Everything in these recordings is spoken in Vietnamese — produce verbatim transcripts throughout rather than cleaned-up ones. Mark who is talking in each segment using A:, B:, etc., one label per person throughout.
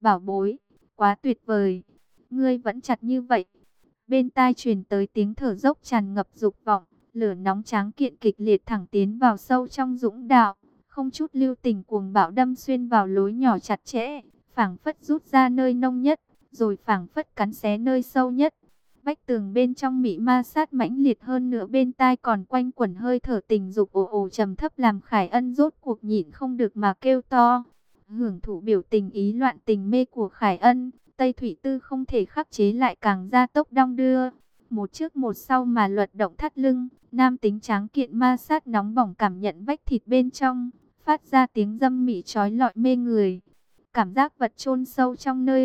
A: bảo bối, quá tuyệt vời. Ngươi vẫn chặt như vậy. Bên tai truyền tới tiếng thở dốc tràn ngập dục vọng, lửa nóng tráng kiện kịch liệt thẳng tiến vào sâu trong dũng đạo, không chút lưu tình cuồng bạo đâm xuyên vào lối nhỏ chặt chẽ, phảng phất rút ra nơi nông nhất, rồi phảng phất cắn xé nơi sâu nhất. Vách tường bên trong mị ma sát mãnh liệt hơn nữa, bên tai còn quanh quẩn hơi thở tình dục ồ ồ trầm thấp, làm Khải Ân rốt cuộc nhịn không được mà kêu to. Hưởng thụ biểu tình ý loạn tình mê của Khải Ân, Tây Thủy Tư không thể khắc chế lại càng gia tốc đong đưa. Một trước một sau mà luật động thắt lưng, nam tính tráng kiện ma sát nóng bỏng cảm nhận vách thịt bên trong, phát ra tiếng dâm mị trói lọi mê người. Cảm giác vật chôn sâu trong nơi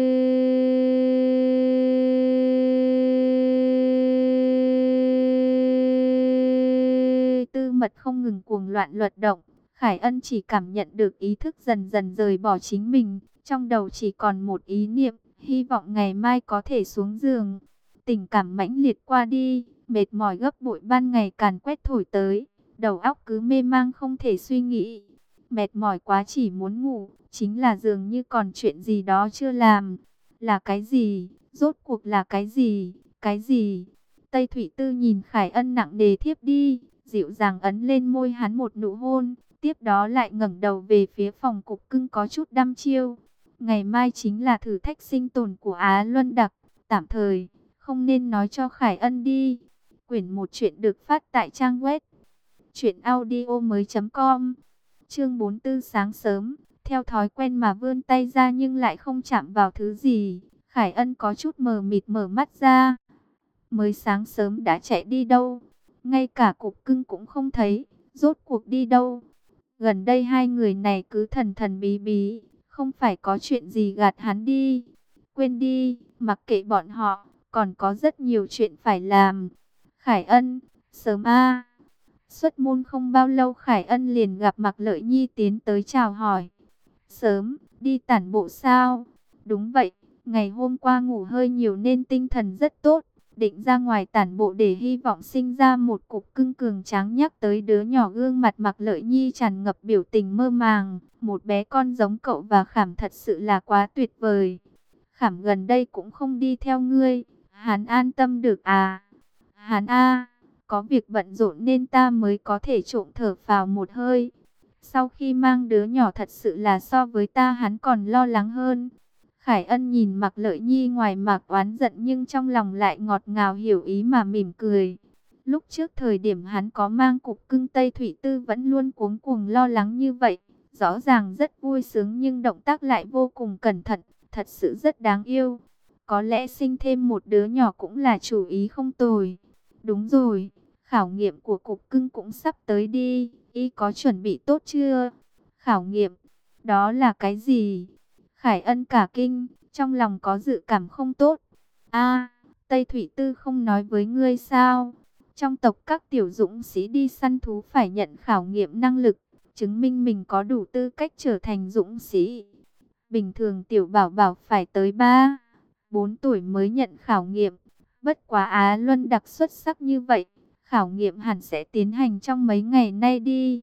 A: tư mật không ngừng cuồng loạn luật động. Khải Ân chỉ cảm nhận được ý thức dần dần rời bỏ chính mình, trong đầu chỉ còn một ý niệm, hy vọng ngày mai có thể xuống giường. Tình cảm mãnh liệt qua đi, mệt mỏi gấp bội ban ngày càn quét thổi tới, đầu óc cứ mê mang không thể suy nghĩ. Mệt mỏi quá chỉ muốn ngủ, chính là dường như còn chuyện gì đó chưa làm. Là cái gì? Rốt cuộc là cái gì? Cái gì? Tây Thủy Tư nhìn Khải Ân nặng nề thiếp đi, dịu dàng ấn lên môi hắn một nụ hôn, tiếp đó lại ngẩng đầu về phía phòng cục cưng có chút đăm chiêu. Ngày mai chính là thử thách sinh tồn của Á Luân Đặc, tạm thời không nên nói cho Khải Ân đi. Quyển một chuyện được phát tại trang web truyện audio mới chấm com. Chương bốn mươi tư sáng sớm, theo thói quen mà vươn tay ra nhưng lại không chạm vào thứ gì. Khải Ân có chút mờ mịt mở mắt ra. Mới sáng sớm đã chạy đi đâu? Ngay cả cục cưng cũng không thấy, rốt cuộc đi đâu? Gần đây hai người này cứ thần thần bí bí, không phải có chuyện gì gạt hắn đi. Quên đi, mặc kệ bọn họ, còn có rất nhiều chuyện phải làm. Khải Ân, sớm a. Xuất môn không bao lâu Khải Ân liền gặp Mạc Lợi Nhi tiến tới chào hỏi. Sớm, đi tản bộ sao? Đúng vậy, ngày hôm qua ngủ hơi nhiều nên tinh thần rất tốt. Định ra ngoài tản bộ để hy vọng sinh ra một cục cưng cường tráng. Nhắc tới đứa nhỏ, gương mặt Mạc Lợi Nhi tràn ngập biểu tình mơ màng. Một bé con giống cậu và Khảm thật sự là quá tuyệt vời. Khảm gần đây cũng không đi theo ngươi, hắn an tâm được à? Hắn a, có việc bận rộn nên ta mới có thể trộm thở phào một hơi. Sau khi mang đứa nhỏ thật sự là so với ta hắn còn lo lắng hơn. Khải Ân nhìn Mạc Lợi Nhi ngoài mặt oán giận nhưng trong lòng lại ngọt ngào hiểu ý mà mỉm cười. Lúc trước thời điểm hắn có mang cục cưng Tây Thủy Tư vẫn luôn cuống cuồng lo lắng như vậy. Rõ ràng rất vui sướng nhưng động tác lại vô cùng cẩn thận, thật sự rất đáng yêu. Có lẽ sinh thêm một đứa nhỏ cũng là chủ ý không tồi. Đúng rồi, khảo nghiệm của cục cưng cũng sắp tới đi, y có chuẩn bị tốt chưa? Khảo nghiệm, đó là cái gì? Khải Ân cả kinh, trong lòng có dự cảm không tốt. A, Tây Thủy Tư không nói với ngươi sao? Trong tộc các tiểu dũng sĩ đi săn thú phải nhận khảo nghiệm năng lực, chứng minh mình có đủ tư cách trở thành dũng sĩ. Bình thường tiểu bảo bảo phải tới ba, bốn tuổi mới nhận khảo nghiệm. Bất quá Á Luân Đặc xuất sắc như vậy, khảo nghiệm hẳn sẽ tiến hành trong mấy ngày nay đi.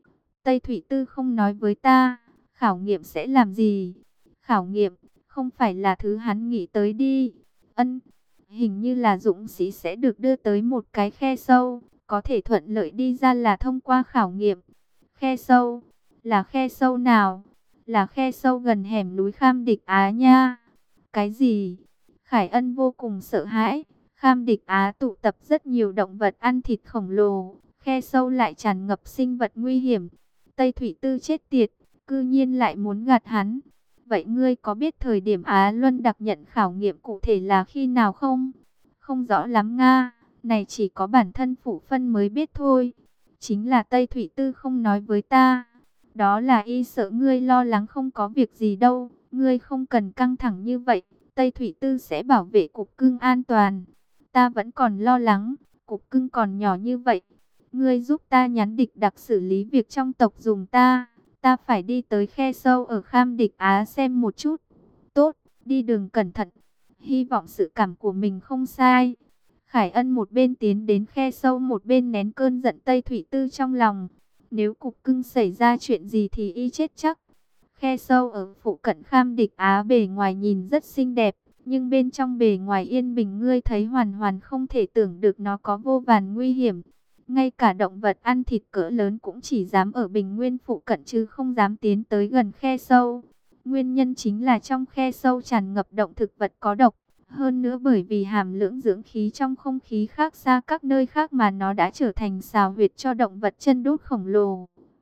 A: Tây Thủy Tư không nói với ta, khảo nghiệm sẽ làm gì? Khảo nghiệm, không phải là thứ hắn nghĩ tới đi. Ân, hình như là dũng sĩ sẽ được đưa tới một cái khe sâu, có thể thuận lợi đi ra là thông qua khảo nghiệm. Khe sâu, là khe sâu nào? Là khe sâu gần hẻm núi Kham Địch Á nha. Cái gì? Khải Ân vô cùng sợ hãi. Kham Địch Á tụ tập rất nhiều động vật ăn thịt khổng lồ, khe sâu lại tràn ngập sinh vật nguy hiểm. Tây Thủy Tư chết tiệt, cư nhiên lại muốn gạt hắn. Vậy ngươi có biết thời điểm Á Luân Đặc nhận khảo nghiệm cụ thể là khi nào không? Không rõ lắm Nga, này chỉ có bản thân Phủ Phân mới biết thôi. Chính là Tây Thủy Tư không nói với ta. Đó là y sợ ngươi lo lắng, không có việc gì đâu, ngươi không cần căng thẳng như vậy. Tây Thủy Tư sẽ bảo vệ cục cưng an toàn. Ta vẫn còn lo lắng, cục cưng còn nhỏ như vậy. Ngươi giúp ta nhắn Địch Đặc xử lý việc trong tộc dùng ta. Ta phải đi tới khe sâu ở Kham Địch Á xem một chút. Tốt, đi đường cẩn thận. Hy vọng sự cảm của mình không sai. Khải Ân một bên tiến đến khe sâu một bên nén cơn giận Tây Thủy Tư trong lòng. Nếu cục cưng xảy ra chuyện gì thì y chết chắc. Khe sâu ở phụ cận Kham Địch Á bề ngoài nhìn rất xinh đẹp, nhưng bên trong bề ngoài yên bình ngươi thấy hoàn hoàn không thể tưởng được nó có vô vàn nguy hiểm. Ngay cả động vật ăn thịt cỡ lớn cũng chỉ dám ở bình nguyên phụ cận chứ không dám tiến tới gần khe sâu. Nguyên nhân chính là trong khe sâu tràn ngập động thực vật có độc. Hơn nữa bởi vì hàm lượng dưỡng khí trong không khí khác xa các nơi khác mà nó đã trở thành xào huyệt cho động vật chân đốt khổng lồ.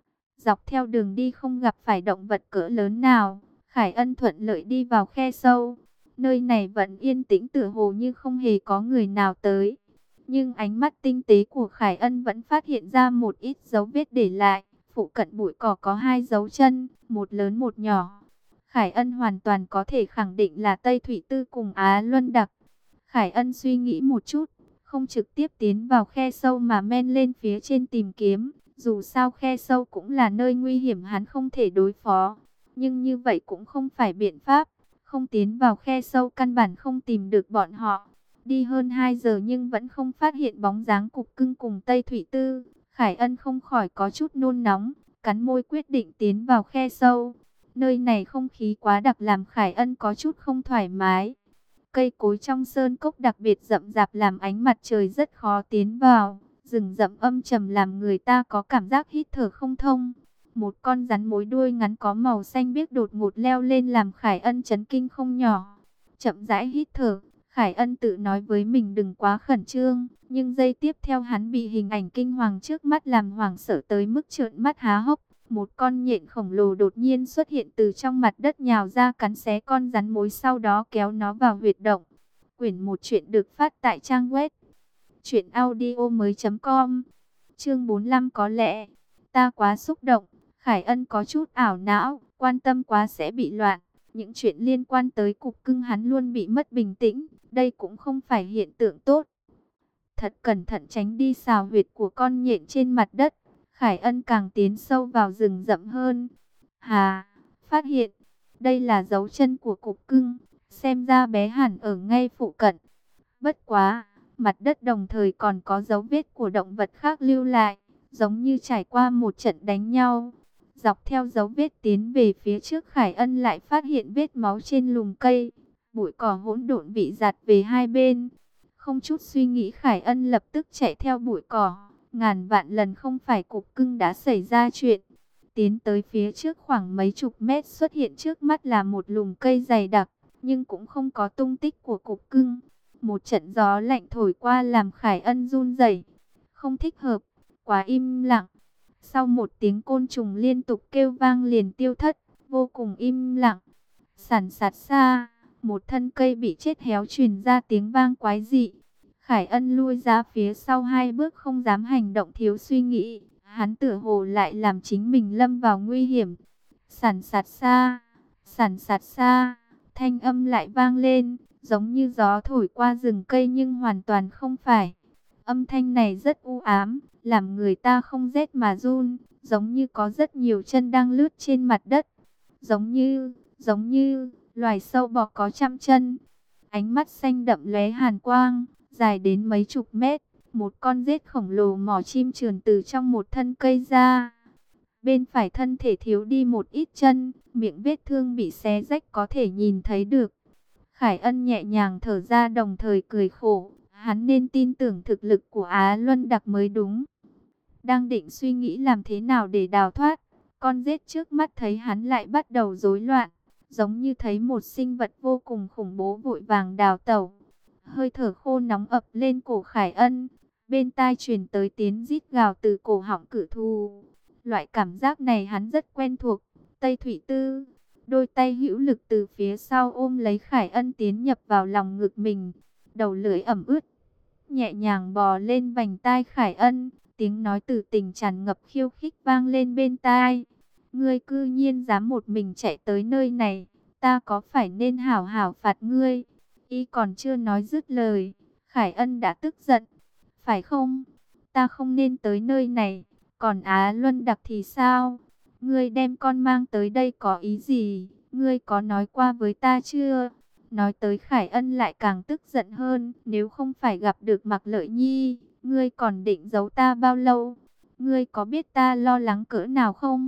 A: Dọc theo đường đi không gặp phải động vật cỡ lớn nào, Khải Ân thuận lợi đi vào khe sâu. Nơi này vẫn yên tĩnh tựa hồ như không hề có người nào tới. Nhưng ánh mắt tinh tế của Khải Ân vẫn phát hiện ra một ít dấu vết để lại. Phụ cận bụi cỏ có hai dấu chân, một lớn một nhỏ. Khải Ân hoàn toàn có thể khẳng định là Tây Thủy Tư cùng Á Luân Đặc. Khải Ân suy nghĩ một chút, không trực tiếp tiến vào khe sâu mà men lên phía trên tìm kiếm. Dù sao khe sâu cũng là nơi nguy hiểm hắn không thể đối phó. Nhưng như vậy cũng không phải biện pháp. Không tiến vào khe sâu căn bản không tìm được bọn họ. Đi hơn hai giờ nhưng vẫn không phát hiện bóng dáng Cục Cưng cùng Tây Thủy Tư. Khải Ân không khỏi có chút nôn nóng, cắn môi quyết định tiến vào khe sâu. Nơi này không khí quá đặc làm Khải Ân có chút không thoải mái. Cây cối trong sơn cốc đặc biệt rậm rạp làm ánh mặt trời rất khó tiến vào. Rừng rậm âm trầm làm người ta có cảm giác hít thở không thông. Một con rắn mối đuôi ngắn có màu xanh biếc đột ngột leo lên làm Khải Ân chấn kinh không nhỏ. Chậm rãi hít thở, Khải Ân tự nói với mình đừng quá khẩn trương. Nhưng giây tiếp theo hắn bị hình ảnh kinh hoàng trước mắt làm hoảng sợ tới mức trợn mắt há hốc. Một con nhện khổng lồ đột nhiên xuất hiện từ trong mặt đất nhào ra cắn xé con rắn mối, sau đó kéo nó vào huyệt động. Quyển một chuyện được phát tại trang web truyện audio mới chấm com. Chương bốn mươi lăm có lẽ ta quá xúc động. Khải Ân có chút ảo não, quan tâm quá sẽ bị loạn. Những chuyện liên quan tới Cục Cưng hắn luôn bị mất bình tĩnh. Đây cũng không phải hiện tượng tốt. Thật cẩn thận tránh đi xào huyệt của con nhện trên mặt đất. Khải Ân càng tiến sâu vào rừng rậm hơn. Hà, phát hiện, đây là dấu chân của Cục Cưng. Xem ra bé hẳn ở ngay phụ cận. Bất quá, mặt đất đồng thời còn có dấu vết của động vật khác lưu lại. Giống như trải qua một trận đánh nhau. Dọc theo dấu vết tiến về phía trước, Khải Ân lại phát hiện vết máu trên lùm cây. Bụi cỏ hỗn độn bị giạt về hai bên. Không chút suy nghĩ Khải Ân lập tức chạy theo bụi cỏ. Ngàn vạn lần không phải Cục Cưng đã xảy ra chuyện. Tiến tới phía trước khoảng mấy chục mét, xuất hiện trước mắt là một lùm cây dày đặc. Nhưng cũng không có tung tích của Cục Cưng. Một trận gió lạnh thổi qua làm Khải Ân run rẩy. Không thích hợp, quá im lặng. Sau một tiếng côn trùng liên tục kêu vang liền tiêu thất, vô cùng im lặng. Sàn sạt xa, một thân cây bị chết héo truyền ra tiếng vang quái dị. Khải Ân lui ra phía sau hai bước không dám hành động thiếu suy nghĩ. Hắn tựa hồ lại làm chính mình lâm vào nguy hiểm. Sàn sạt xa, sàn sạt xa, thanh âm lại vang lên, giống như gió thổi qua rừng cây nhưng hoàn toàn không phải. Âm thanh này rất u ám, làm người ta không rét mà run, giống như có rất nhiều chân đang lướt trên mặt đất. Giống như, giống như, loài sâu bọ có trăm chân. Ánh mắt xanh đậm lóe hàn quang, dài đến mấy chục mét. Một con rết khổng lồ mỏ chim trườn từ trong một thân cây ra. Bên phải thân thể thiếu đi một ít chân, miệng vết thương bị xé rách có thể nhìn thấy được. Khải Ân nhẹ nhàng thở ra đồng thời cười khổ. Hắn nên tin tưởng thực lực của Á Luân Đặc mới đúng. Đang định suy nghĩ làm thế nào để đào thoát, con rết trước mắt thấy hắn lại bắt đầu rối loạn, giống như thấy một sinh vật vô cùng khủng bố vội vàng đào tẩu. Hơi thở khô nóng ập lên cổ Khải Ân, bên tai truyền tới tiếng rít gào từ cổ họng cự thú. Loại cảm giác này hắn rất quen thuộc. Tây Thủy Tư, đôi tay hữu lực từ phía sau ôm lấy Khải Ân tiến nhập vào lòng ngực mình. Đầu lưỡi ẩm ướt, nhẹ nhàng bò lên vành tai Khải Ân, tiếng nói từ tình tràn ngập khiêu khích vang lên bên tai. Ngươi cư nhiên dám một mình chạy tới nơi này, ta có phải nên hảo hảo phạt ngươi? Y còn chưa nói dứt lời, Khải Ân đã tức giận. Phải không? Ta không nên tới nơi này, còn Á Luân Đặc thì sao? Ngươi đem con mang tới đây có ý gì? Ngươi có nói qua với ta chưa? Nói tới Khải Ân lại càng tức giận hơn. Nếu không phải gặp được Mạc Lợi Nhi, ngươi còn định giấu ta bao lâu? Ngươi có biết ta lo lắng cỡ nào không?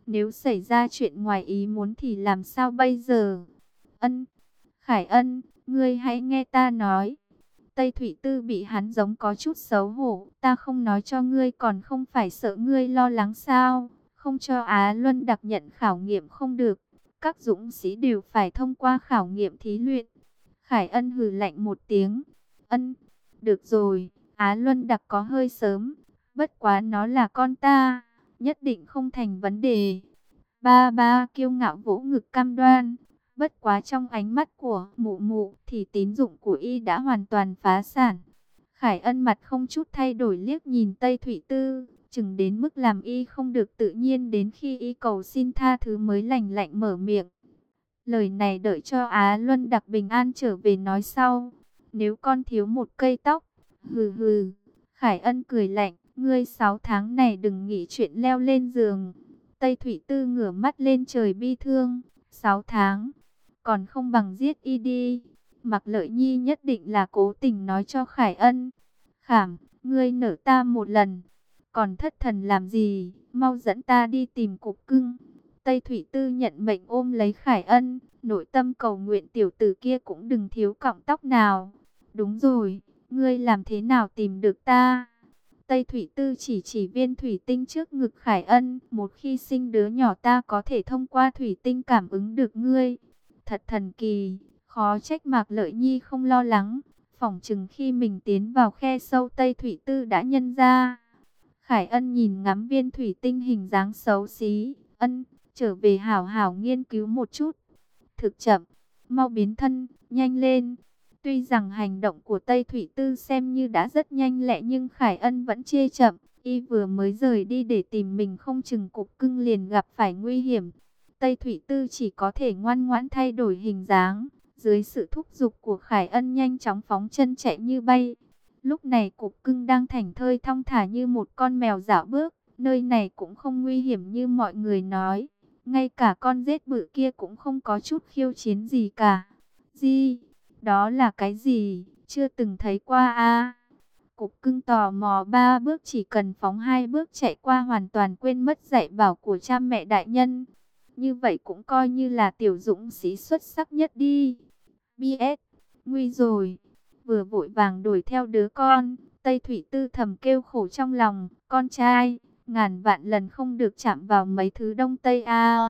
A: Nếu xảy ra chuyện ngoài ý muốn thì làm sao bây giờ? Ân, Khải Ân, ngươi hãy nghe ta nói. Tây Thủy Tư bị hắn giống có chút xấu hổ. Ta không nói cho ngươi còn không phải sợ ngươi lo lắng sao? Không cho Á Luân đặc nhận khảo nghiệm không được. Các dũng sĩ đều phải thông qua khảo nghiệm thí luyện. Khải Ân hừ lạnh một tiếng. Ân, được rồi, Á Luân đặc có hơi sớm. Bất quá nó là con ta, nhất định không thành vấn đề. Ba ba kiêu ngạo vỗ ngực cam đoan. Bất quá trong ánh mắt của mụ mụ thì tín dụng của y đã hoàn toàn phá sản. Khải Ân mặt không chút thay đổi liếc nhìn Tây Thủy Tư, chừng đến mức làm y không được tự nhiên, đến khi y cầu xin tha thứ mới lành lạnh mở miệng. Lời này đợi cho Á Luân đặc bình an trở về nói sau. Nếu con thiếu một cây tóc, hừ hừ. Khải Ân cười lạnh, ngươi sáu tháng này đừng nghĩ chuyện leo lên giường. Tây Thủy Tư ngửa mắt lên trời bi thương. Sáu tháng, còn không bằng giết y đi. Mạc Lợi Nhi nhất định là cố tình nói cho Khải Ân. Khảm, ngươi nở ta một lần, còn thất thần làm gì, mau dẫn ta đi tìm cục cưng. Tây Thủy Tư nhận mệnh ôm lấy Khải Ân, nội tâm cầu nguyện tiểu tử kia cũng đừng thiếu cọng tóc nào. Đúng rồi, ngươi làm thế nào tìm được ta? Tây Thủy Tư chỉ chỉ viên thủy tinh trước ngực Khải Ân. Một khi sinh đứa nhỏ ta có thể thông qua thủy tinh cảm ứng được ngươi. Thật thần kỳ, khó trách Mạc Lợi Nhi không lo lắng. Phỏng chừng khi mình tiến vào khe sâu Tây Thủy Tư đã nhân ra. Khải Ân nhìn ngắm viên thủy tinh hình dáng xấu xí. Ân, trở về hảo hảo nghiên cứu một chút. Thực chậm, mau biến thân, nhanh lên. Tuy rằng hành động của Tây Thủy Tư xem như đã rất nhanh lẹ, nhưng Khải Ân vẫn chê chậm. Y vừa mới rời đi để tìm mình, không chừng cục cưng liền gặp phải nguy hiểm. Tây Thủy Tư chỉ có thể ngoan ngoãn thay đổi hình dáng. Dưới sự thúc giục của Khải Ân nhanh chóng phóng chân chạy như bay. Lúc này cục cưng đang thảnh thơi thong thả như một con mèo dạo bước. Nơi này cũng không nguy hiểm như mọi người nói. Ngay cả con rết bự kia cũng không có chút khiêu chiến gì cả. Gì? Đó là cái gì? Chưa từng thấy qua a. Cục cưng tò mò ba bước, chỉ cần phóng hai bước chạy qua hoàn toàn quên mất dạy bảo của cha mẹ đại nhân. Như vậy cũng coi như là tiểu dũng sĩ xuất sắc nhất đi. bê ét, nguy rồi. Vừa vội vàng đuổi theo đứa con, Tây Thủy Tư thầm kêu khổ trong lòng. Con trai, ngàn vạn lần không được chạm vào mấy thứ Đông Tây a.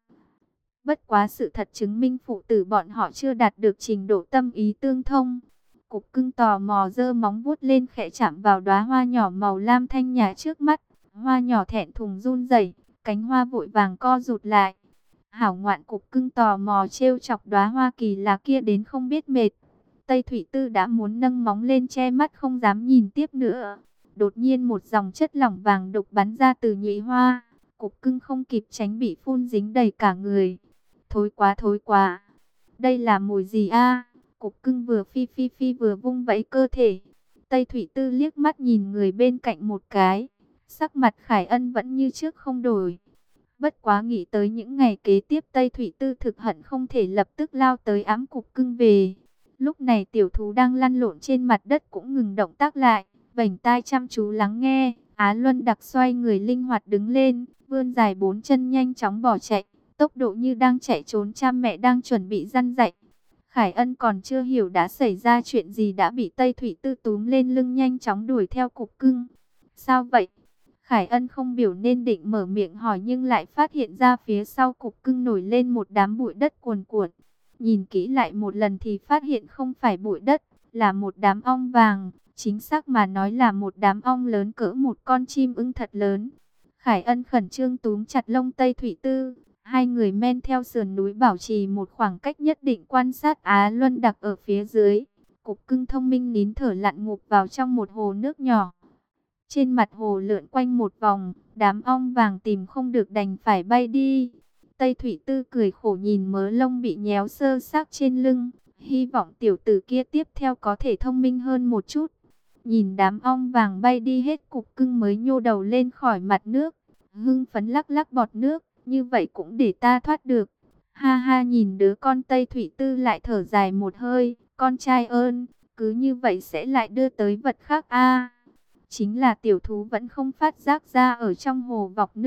A: Bất quá sự thật chứng minh phụ tử bọn họ chưa đạt được trình độ tâm ý tương thông. Cục cưng tò mò giơ móng vuốt lên khẽ chạm vào đóa hoa nhỏ màu lam thanh nhã trước mắt. Hoa nhỏ thẹn thùng run rẩy, cánh hoa vội vàng co rụt lại. Hảo ngoạn, cục cưng tò mò trêu chọc đóa hoa kỳ lạ kia đến không biết mệt. Tây Thủy Tư đã muốn nâng móng lên che mắt không dám nhìn tiếp nữa. Đột nhiên một dòng chất lỏng vàng đục bắn ra từ nhụy hoa. Cục cưng không kịp tránh bị phun dính đầy cả người. Thối quá, thối quá. Đây là mùi gì a? Cục cưng vừa phi phi phi vừa vung vẫy cơ thể. Tây Thủy Tư liếc mắt nhìn người bên cạnh một cái. Sắc mặt Khải Ân vẫn như trước không đổi. Bất quá nghĩ tới những ngày kế tiếp, Tây Thủy Tư thực hận không thể lập tức lao tới ẵm cục cưng về. Lúc này tiểu thú đang lăn lộn trên mặt đất cũng ngừng động tác lại, vành tai chăm chú lắng nghe. Á Luân đặc xoay người linh hoạt đứng lên, vươn dài bốn chân nhanh chóng bỏ chạy, tốc độ như đang chạy trốn cha mẹ đang chuẩn bị răn dạy. Khải Ân còn chưa hiểu đã xảy ra chuyện gì đã bị Tây Thủy Tư túm lên lưng nhanh chóng đuổi theo cục cưng. Sao vậy? Khải Ân không biểu nên định mở miệng hỏi, nhưng lại phát hiện ra phía sau cục cưng nổi lên một đám bụi đất cuồn cuộn. Nhìn kỹ lại một lần thì phát hiện không phải bụi đất, là một đám ong vàng. Chính xác mà nói là một đám ong lớn cỡ một con chim ưng thật lớn. Khải Ân khẩn trương túm chặt lông Tây Thủy Tư. Hai người men theo sườn núi bảo trì một khoảng cách nhất định, quan sát Á Luân đặc ở phía dưới. Cục cưng thông minh nín thở lặn ngụp vào trong một hồ nước nhỏ. Trên mặt hồ lượn quanh một vòng, đám ong vàng tìm không được đành phải bay đi. Tây Thủy Tư cười khổ nhìn mớ lông bị nhéo sơ xác trên lưng. Hy vọng tiểu tử kia tiếp theo có thể thông minh hơn một chút. Nhìn đám ong vàng bay đi hết, cục cưng mới nhô đầu lên khỏi mặt nước. Hưng phấn lắc lắc bọt nước. Như vậy cũng để ta thoát được. Ha ha, nhìn đứa con Tây Thủy Tư lại thở dài một hơi. Con trai ơn, cứ như vậy sẽ lại đưa tới vật khác a. Chính là tiểu thú vẫn không phát giác ra ở trong hồ vọc nước.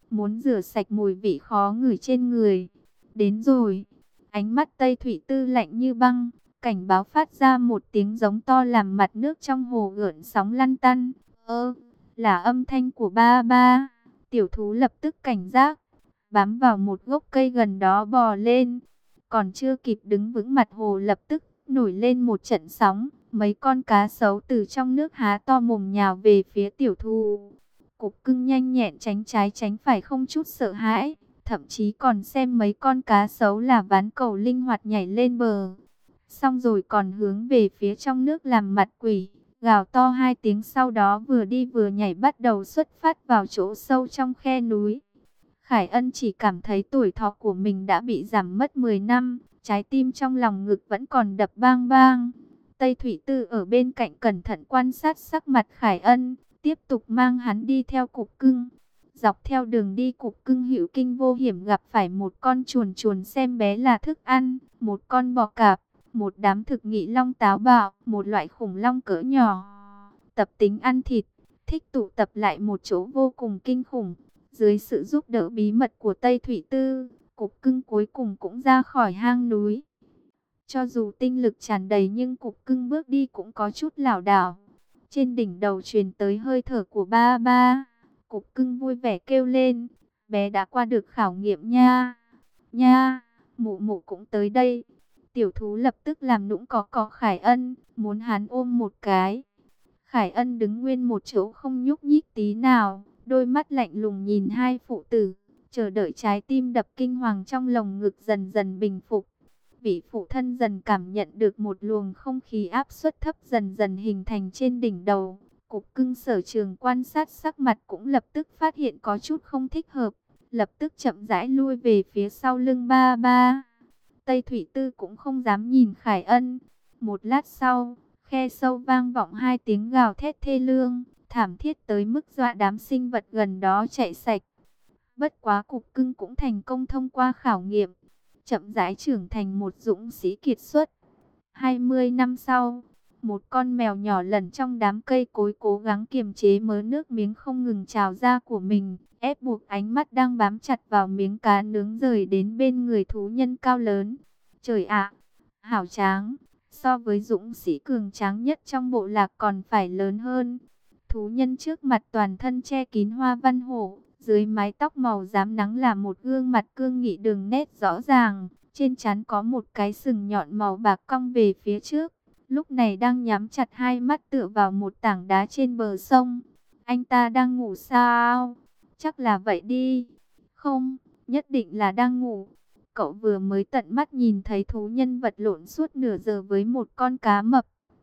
A: muốn rửa sạch mùi vị khó ngửi trên người. Đến rồi. Ánh mắt Tây Thủy Tư lạnh như băng, cảnh báo phát ra một tiếng giống to làm mặt nước trong hồ gợn sóng lăn tăn. Ơ, là âm thanh của ba ba. Tiểu thú lập tức cảnh giác, bám vào một gốc cây gần đó bò lên. Còn chưa kịp đứng vững, mặt hồ lập tức nổi lên một trận sóng. Mấy con cá sấu từ trong nước há to mồm nhào về phía tiểu thú. Cục Cưng nhanh nhẹn tránh trái tránh phải không chút sợ hãi, thậm chí còn xem mấy con cá sấu là ván cầu linh hoạt nhảy lên bờ. Xong rồi còn hướng về phía trong nước làm mặt quỷ, gào to hai tiếng, sau đó vừa đi vừa nhảy bắt đầu xuất phát vào chỗ sâu trong khe núi. Khải Ân chỉ cảm thấy tuổi thọ của mình đã bị giảm mất mười năm, trái tim trong lòng ngực vẫn còn đập bang bang. Tây Thủy Tư ở bên cạnh cẩn thận quan sát sắc mặt Khải Ân, tiếp tục mang hắn đi theo Cục Cưng. Dọc theo đường đi, Cục Cưng hữu kinh vô hiểm gặp phải một con chuồn chuồn xem bé là thức ăn, một con bò cạp, một đám thực nghị long táo bạo, một loại khủng long cỡ nhỏ, tập tính ăn thịt, thích tụ tập lại một chỗ vô cùng kinh khủng. Dưới sự giúp đỡ bí mật của Tây Thủy Tư, Cục Cưng cuối cùng cũng ra khỏi hang núi. Cho dù tinh lực tràn đầy nhưng Cục Cưng bước đi cũng có chút lảo đảo. Trên đỉnh đầu truyền tới hơi thở của ba ba. Cục Cưng vui vẻ kêu lên, bé đã qua được khảo nghiệm nha. Nha, mụ mụ cũng tới đây. Tiểu thú lập tức làm nũng có có Khải Ân, muốn hắn ôm một cái. Khải Ân đứng nguyên một chỗ không nhúc nhích tí nào, đôi mắt lạnh lùng nhìn hai phụ tử, chờ đợi trái tim đập kinh hoàng trong lồng ngực dần dần bình phục. Vị phụ thân dần cảm nhận được một luồng không khí áp suất thấp dần dần hình thành trên đỉnh đầu. Cục Cưng Sở Trường quan sát sắc mặt cũng lập tức phát hiện có chút không thích hợp, lập tức chậm rãi lui về phía sau lưng ba ba. Tây Thủy Tư cũng không dám nhìn Khải Ân. Một lát sau, khe sâu vang vọng hai tiếng gào thét thê lương, thảm thiết tới mức dọa đám sinh vật gần đó chạy sạch. Bất quá Cục Cưng cũng thành công thông qua khảo nghiệm, chậm rãi trưởng thành một dũng sĩ kiệt xuất. hai mươi năm sau, một con mèo nhỏ lẩn trong đám cây cối cố gắng kiềm chế mớ nước miếng không ngừng trào ra của mình, ép buộc ánh mắt đang bám chặt vào miếng cá nướng rời đến bên người thú nhân cao lớn. Trời ạ, hảo tráng, so với dũng sĩ cường tráng nhất trong bộ lạc còn phải lớn hơn. Thú nhân trước mặt toàn thân che kín hoa văn hổ, dưới mái tóc màu rám nắng là một gương mặt cương nghị đường nét rõ ràng, trên trán có một cái sừng nhọn màu bạc cong về phía trước. Lúc này đang nhắm chặt hai mắt tựa vào một tảng đá trên bờ sông. Anh ta đang ngủ sao? Chắc là vậy đi. Không, nhất định là đang ngủ. Cậu vừa mới tận mắt nhìn thấy thú nhân vật lộn suốt nửa giờ với một con cá mập.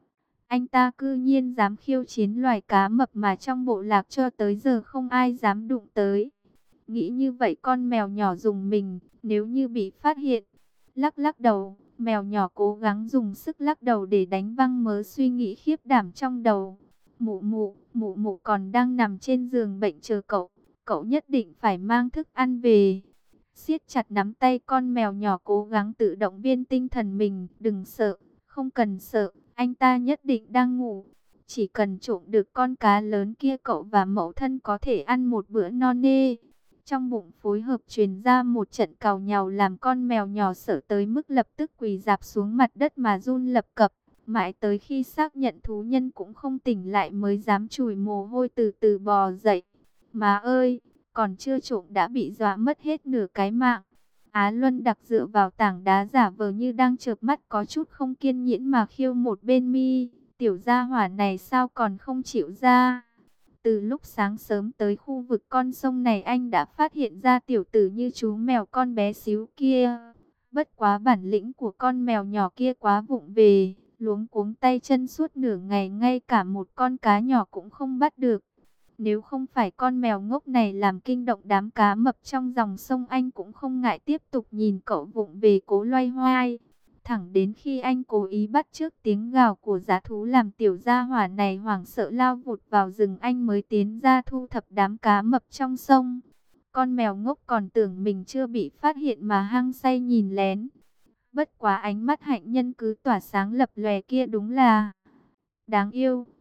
A: Anh ta cư nhiên dám khiêu chiến loài cá mập mà trong bộ lạc cho tới giờ không ai dám đụng tới. Nghĩ như vậy con mèo nhỏ rùng mình, nếu như bị phát hiện. Lắc lắc đầu, mèo nhỏ cố gắng dùng sức lắc đầu để đánh văng mớ suy nghĩ khiếp đảm trong đầu. Mụ mụ, mụ mụ còn đang nằm trên giường bệnh chờ cậu, cậu nhất định phải mang thức ăn về. Siết chặt nắm tay con mèo nhỏ cố gắng tự động viên tinh thần mình, đừng sợ, không cần sợ, anh ta nhất định đang ngủ. Chỉ cần trộm được con cá lớn kia cậu và mẫu thân có thể ăn một bữa no nê. Trong bụng phối hợp truyền ra một trận cào nhào làm con mèo nhỏ sợ tới mức lập tức quỳ rạp xuống mặt đất mà run lập cập. Mãi tới khi xác nhận thú nhân cũng không tỉnh lại mới dám chùi mồ hôi từ từ bò dậy. Má ơi, còn chưa trộm đã bị dọa mất hết nửa cái mạng. Á Luân đặc dựa vào tảng đá giả vờ như đang chợp mắt có chút không kiên nhẫn mà khiêu một bên mi. Tiểu gia hỏa này sao còn không chịu ra? Từ lúc sáng sớm tới khu vực con sông này anh đã phát hiện ra tiểu tử như chú mèo con bé xíu kia. Bất quá bản lĩnh của con mèo nhỏ kia quá vụng về, luống cuống tay chân suốt nửa ngày ngay cả một con cá nhỏ cũng không bắt được. Nếu không phải con mèo ngốc này làm kinh động đám cá mập trong dòng sông anh cũng không ngại tiếp tục nhìn cậu vụng về cố loay hoay. Thẳng đến khi anh cố ý bắt chước tiếng gào của dã thú làm tiểu gia hỏa này hoảng sợ lao vụt vào rừng anh mới tiến ra thu thập đám cá mập trong sông. Con mèo ngốc còn tưởng mình chưa bị phát hiện mà hăng say nhìn lén. Bất quá ánh mắt hạnh nhân cứ tỏa sáng lập lòe kia đúng là đáng yêu.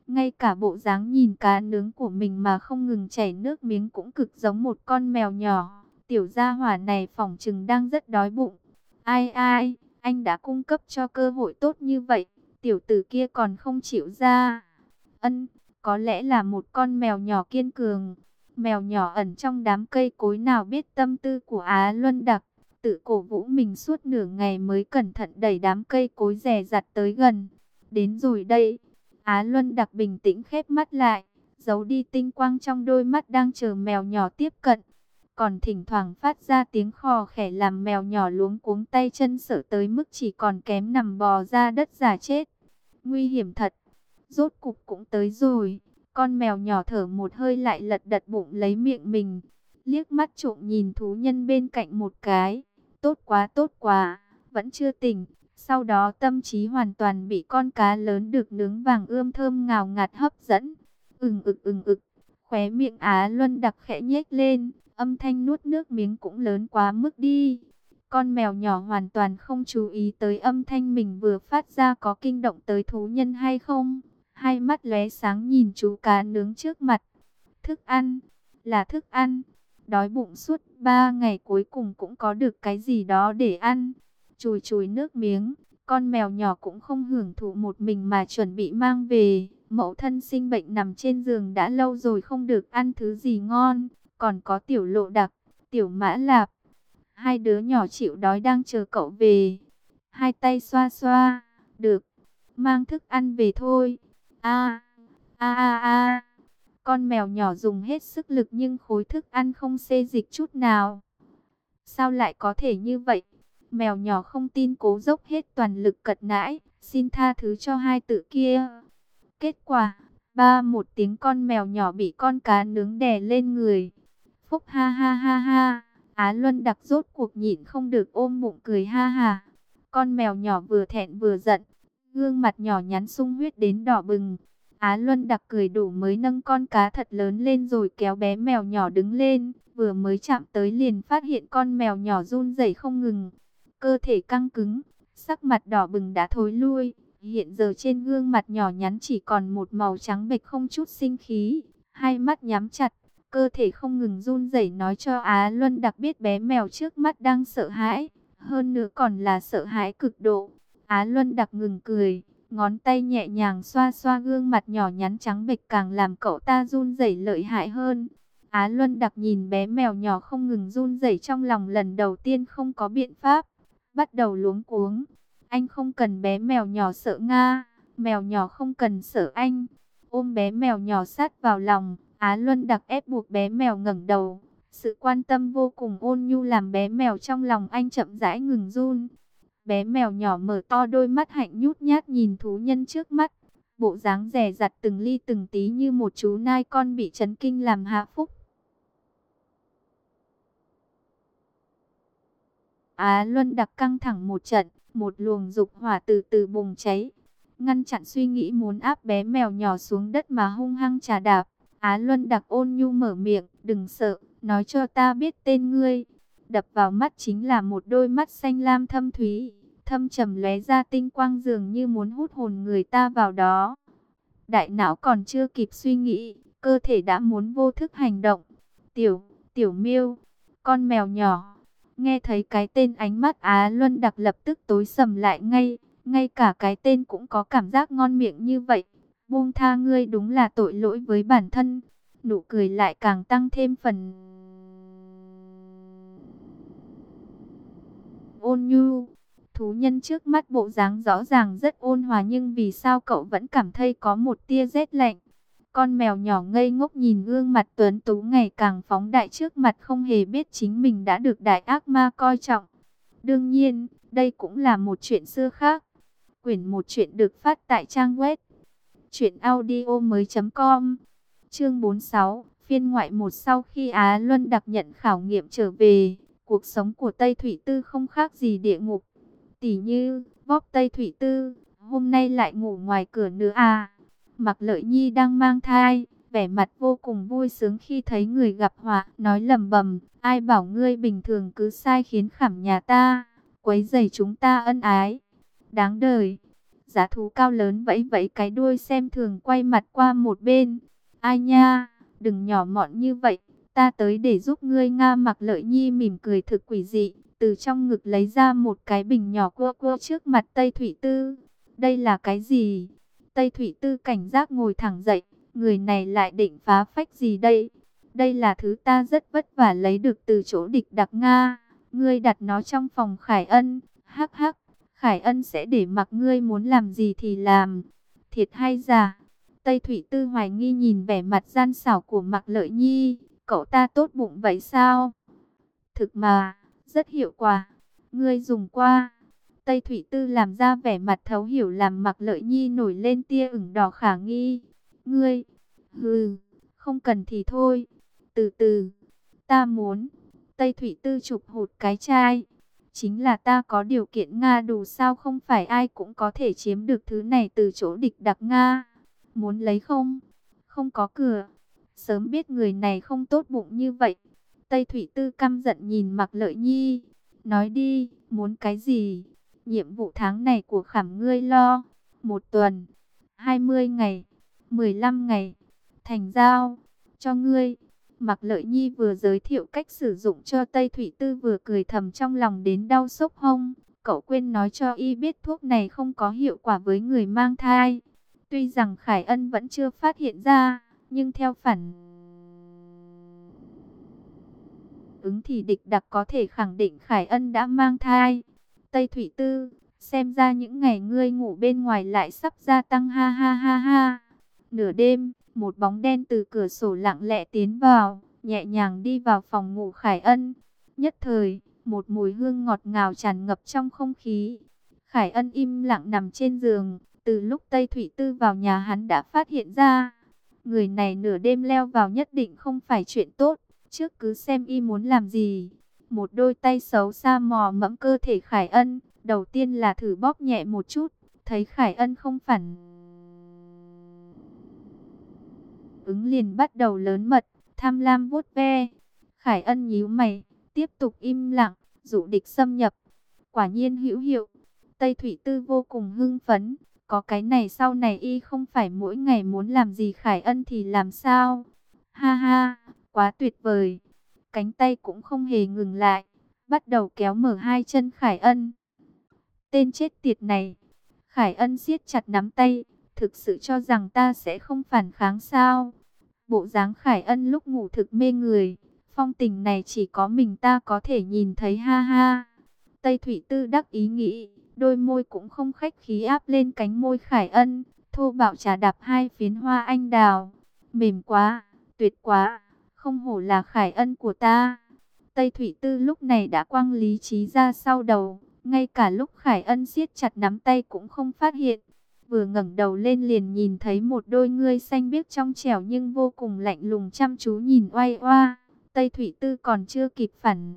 A: Ngay cả bộ dáng nhìn cá nướng của mình mà không ngừng chảy nước miếng cũng cực giống một con mèo nhỏ. Tiểu gia hỏa này phỏng chừng đang rất đói bụng. Ai ai, anh đã cung cấp cho cơ hội tốt như vậy, tiểu tử kia còn không chịu ra. Ân, có lẽ là một con mèo nhỏ kiên cường. Mèo nhỏ ẩn trong đám cây cối nào biết tâm tư của Á Luân Đặc, tự cổ vũ mình suốt nửa ngày mới cẩn thận đẩy đám cây cối dè dặt tới gần. Đến rồi đây. Á Luân Đặc bình tĩnh khép mắt lại, giấu đi tinh quang trong đôi mắt đang chờ mèo nhỏ tiếp cận. Còn thỉnh thoảng phát ra tiếng khò khẽ làm mèo nhỏ luống cuống tay chân sợ tới mức chỉ còn kém nằm bò ra đất giả chết. Nguy hiểm thật. Rốt cục cũng tới rồi. Con mèo nhỏ thở một hơi lại lật đật bụng lấy miệng mình. Liếc mắt trộm nhìn thú nhân bên cạnh một cái. Tốt quá tốt quá, vẫn chưa tỉnh. Sau đó tâm trí hoàn toàn bị con cá lớn được nướng vàng ươm thơm ngào ngạt hấp dẫn. Ừng ực ừng ực, khóe miệng Á Luân Đặc khẽ nhếch lên, âm thanh nuốt nước miếng cũng lớn quá mức đi. Con mèo nhỏ hoàn toàn không chú ý tới âm thanh mình vừa phát ra có kinh động tới thú nhân hay không. Hai mắt lóe sáng nhìn chú cá nướng trước mặt. Thức ăn, là thức ăn. Đói bụng suốt ba ngày cuối cùng cũng có được cái gì đó để ăn. Chùi chùi nước miếng, con mèo nhỏ cũng không hưởng thụ một mình mà chuẩn bị mang về. Mẫu thân sinh bệnh nằm trên giường đã lâu rồi không được ăn thứ gì ngon. Còn có tiểu Lộ Đặc, tiểu Mã Lạp. Hai đứa nhỏ chịu đói đang chờ cậu về. Hai tay xoa xoa, được, mang thức ăn về thôi. A, a a a. Con mèo nhỏ dùng hết sức lực nhưng khối thức ăn không xê dịch chút nào. Sao lại có thể như vậy? Mèo nhỏ không tin cố dốc hết toàn lực cật nãi, xin tha thứ cho hai tự kia. Kết quả, ba một tiếng con mèo nhỏ bị con cá nướng đè lên người. Phúc ha ha ha ha, Á Luân Đặc rốt cuộc nhịn không được ôm bụng cười ha ha. Con mèo nhỏ vừa thẹn vừa giận, gương mặt nhỏ nhắn sung huyết đến đỏ bừng. Á Luân Đặc cười đủ mới nâng con cá thật lớn lên rồi kéo bé mèo nhỏ đứng lên. Vừa mới chạm tới liền phát hiện con mèo nhỏ run rẩy không ngừng. Cơ thể căng cứng, sắc mặt đỏ bừng đã thối lui. Hiện giờ trên gương mặt nhỏ nhắn chỉ còn một màu trắng bệch không chút sinh khí. Hai mắt nhắm chặt, cơ thể không ngừng run rẩy nói cho Á Luân Đặc biết bé mèo trước mắt đang sợ hãi. Hơn nữa còn là sợ hãi cực độ. Á Luân Đặc ngừng cười, ngón tay nhẹ nhàng xoa xoa gương mặt nhỏ nhắn trắng bệch càng làm cậu ta run rẩy lợi hại hơn. Á Luân Đặc nhìn bé mèo nhỏ không ngừng run rẩy trong lòng lần đầu tiên không có biện pháp. Bắt đầu luống cuống. Anh không cần bé mèo nhỏ sợ Nga. Mèo nhỏ không cần sợ anh. Ôm bé mèo nhỏ sát vào lòng. Á Luân Đặc ép buộc bé mèo ngẩng đầu. Sự quan tâm vô cùng ôn nhu làm bé mèo trong lòng anh chậm rãi ngừng run. Bé mèo nhỏ mở to đôi mắt hạnh nhút nhát nhìn thú nhân trước mắt. Bộ dáng dè dặt từng ly từng tí như một chú nai con bị chấn kinh làm hạ phúc. Á Luân Đặc căng thẳng một trận, một luồng dục hỏa từ từ bùng cháy. Ngăn chặn suy nghĩ muốn áp bé mèo nhỏ xuống đất mà hung hăng chà đạp. Á Luân Đặc ôn nhu mở miệng, đừng sợ, nói cho ta biết tên ngươi. Đập vào mắt chính là một đôi mắt xanh lam thâm thúy, thâm trầm lóe ra tinh quang dường như muốn hút hồn người ta vào đó. Đại não còn chưa kịp suy nghĩ, cơ thể đã muốn vô thức hành động. Tiểu, Tiểu Miêu, con mèo nhỏ. Nghe thấy cái tên ánh mắt Á Luân Đặc lập tức tối sầm lại ngay, ngay cả cái tên cũng có cảm giác ngon miệng như vậy. Buông tha ngươi đúng là tội lỗi với bản thân. Nụ cười lại càng tăng thêm phần ôn nhu. Thú nhân trước mắt bộ dáng rõ ràng rất ôn hòa nhưng vì sao cậu vẫn cảm thấy có một tia rét lạnh. Con mèo nhỏ ngây ngốc nhìn gương mặt tuấn tú ngày càng phóng đại trước mặt không hề biết chính mình đã được đại ác ma coi trọng. Đương nhiên, đây cũng là một chuyện xưa khác. Quyển một chuyện được phát tại trang web truyện audio mới chấm com. Chương bốn mươi sáu, phiên ngoại một. Sau khi Á Luân Đặc nhận khảo nghiệm trở về, cuộc sống của Tây Thủy Tư không khác gì địa ngục. Tỉ như, vóp Tây Thủy Tư, hôm nay lại ngủ ngoài cửa nữa à. Mạc Lợi Nhi đang mang thai, vẻ mặt vô cùng vui sướng khi thấy người gặp họa, nói lẩm bẩm, ai bảo ngươi bình thường cứ sai khiến khảm nhà ta, quấy rầy chúng ta ân ái. Đáng đời. Giá thú cao lớn vẫy vẫy cái đuôi xem thường, quay mặt qua một bên. Ai nha, đừng nhỏ mọn như vậy, ta tới để giúp ngươi Nga. Mạc Lợi Nhi mỉm cười thực quỷ dị, từ trong ngực lấy ra một cái bình nhỏ cua cua trước mặt Tây Thủy Tư. Đây là cái gì? Tây Thủy Tư cảnh giác ngồi thẳng dậy, người này lại định phá phách gì đây? Đây là thứ ta rất vất vả lấy được từ chỗ địch đặc Nga. Ngươi đặt nó trong phòng Khải Ân. Hắc hắc, Khải Ân sẽ để mặc ngươi muốn làm gì thì làm. Thiệt hay giả? Tây Thủy Tư hoài nghi nhìn vẻ mặt gian xảo của Mạc Lợi Nhi. Cậu ta tốt bụng vậy sao? Thực mà, rất hiệu quả. Ngươi dùng qua. Tây Thủy Tư làm ra vẻ mặt thấu hiểu, làm Mạc Lợi Nhi nổi lên tia ửng đỏ khả nghi. Ngươi, hừ, không cần thì thôi. Từ từ, ta muốn. Tây Thủy Tư chụp hụt cái chai. Chính là ta có điều kiện Nga, đủ sao không phải ai cũng có thể chiếm được thứ này từ chỗ địch đặc Nga. Muốn lấy không? Không có cửa. Sớm biết người này không tốt bụng như vậy. Tây Thủy Tư căm giận nhìn Mạc Lợi Nhi. Nói đi, muốn cái gì? Nhiệm vụ tháng này của Khảm ngươi lo. Một tuần, hai mươi ngày, mười lăm ngày. Thành giao, cho ngươi. Mạc Lợi Nhi vừa giới thiệu cách sử dụng cho Tây Thủy Tư, vừa cười thầm trong lòng đến đau xốc hông. Cậu quên nói cho y biết thuốc này không có hiệu quả với người mang thai. Tuy rằng Khải Ân vẫn chưa phát hiện ra, nhưng theo phản ứng thì địch đặc có thể khẳng định Khải Ân đã mang thai. Tây Thủy Tư, xem ra những ngày ngươi ngủ bên ngoài lại sắp gia tăng, ha ha ha ha. Nửa đêm, một bóng đen từ cửa sổ lặng lẽ tiến vào, nhẹ nhàng đi vào phòng ngủ Khải Ân. Nhất thời, một mùi hương ngọt ngào tràn ngập trong không khí. Khải Ân im lặng nằm trên giường, từ lúc Tây Thủy Tư vào nhà hắn đã phát hiện ra. Người này nửa đêm leo vào nhất định không phải chuyện tốt, trước cứ xem y muốn làm gì. Một đôi tay xấu xa mò mẫm cơ thể Khải Ân, đầu tiên là thử bóp nhẹ một chút, thấy Khải Ân không phản ứng liền bắt đầu lớn mật, tham lam vuốt ve. Khải Ân nhíu mày, tiếp tục im lặng, dụ địch xâm nhập. Quả nhiên hữu hiệu. Tây Thủy Tư vô cùng hưng phấn, có cái này sau này y không phải mỗi ngày muốn làm gì Khải Ân thì làm sao. Ha ha, quá tuyệt vời. Cánh tay cũng không hề ngừng lại, bắt đầu kéo mở hai chân Khải Ân. Tên chết tiệt này. Khải Ân siết chặt nắm tay, thực sự cho rằng ta sẽ không phản kháng sao? Bộ dáng Khải Ân lúc ngủ thực mê người, phong tình này chỉ có mình ta có thể nhìn thấy, ha ha. Tây Thủy Tư đắc ý nghĩ, đôi môi cũng không khách khí áp lên cánh môi Khải Ân, thô bạo trà đạp hai phiến hoa anh đào. Mềm quá, tuyệt quá, không hổ là Khải Ân của ta. Tây Thủy Tư lúc này đã quăng lý trí ra sau đầu, ngay cả lúc Khải Ân siết chặt nắm tay cũng không phát hiện. Vừa ngẩng đầu lên liền nhìn thấy một đôi ngươi xanh biếc trong trẻo nhưng vô cùng lạnh lùng chăm chú nhìn oai oa. Tây Thủy Tư còn chưa kịp phản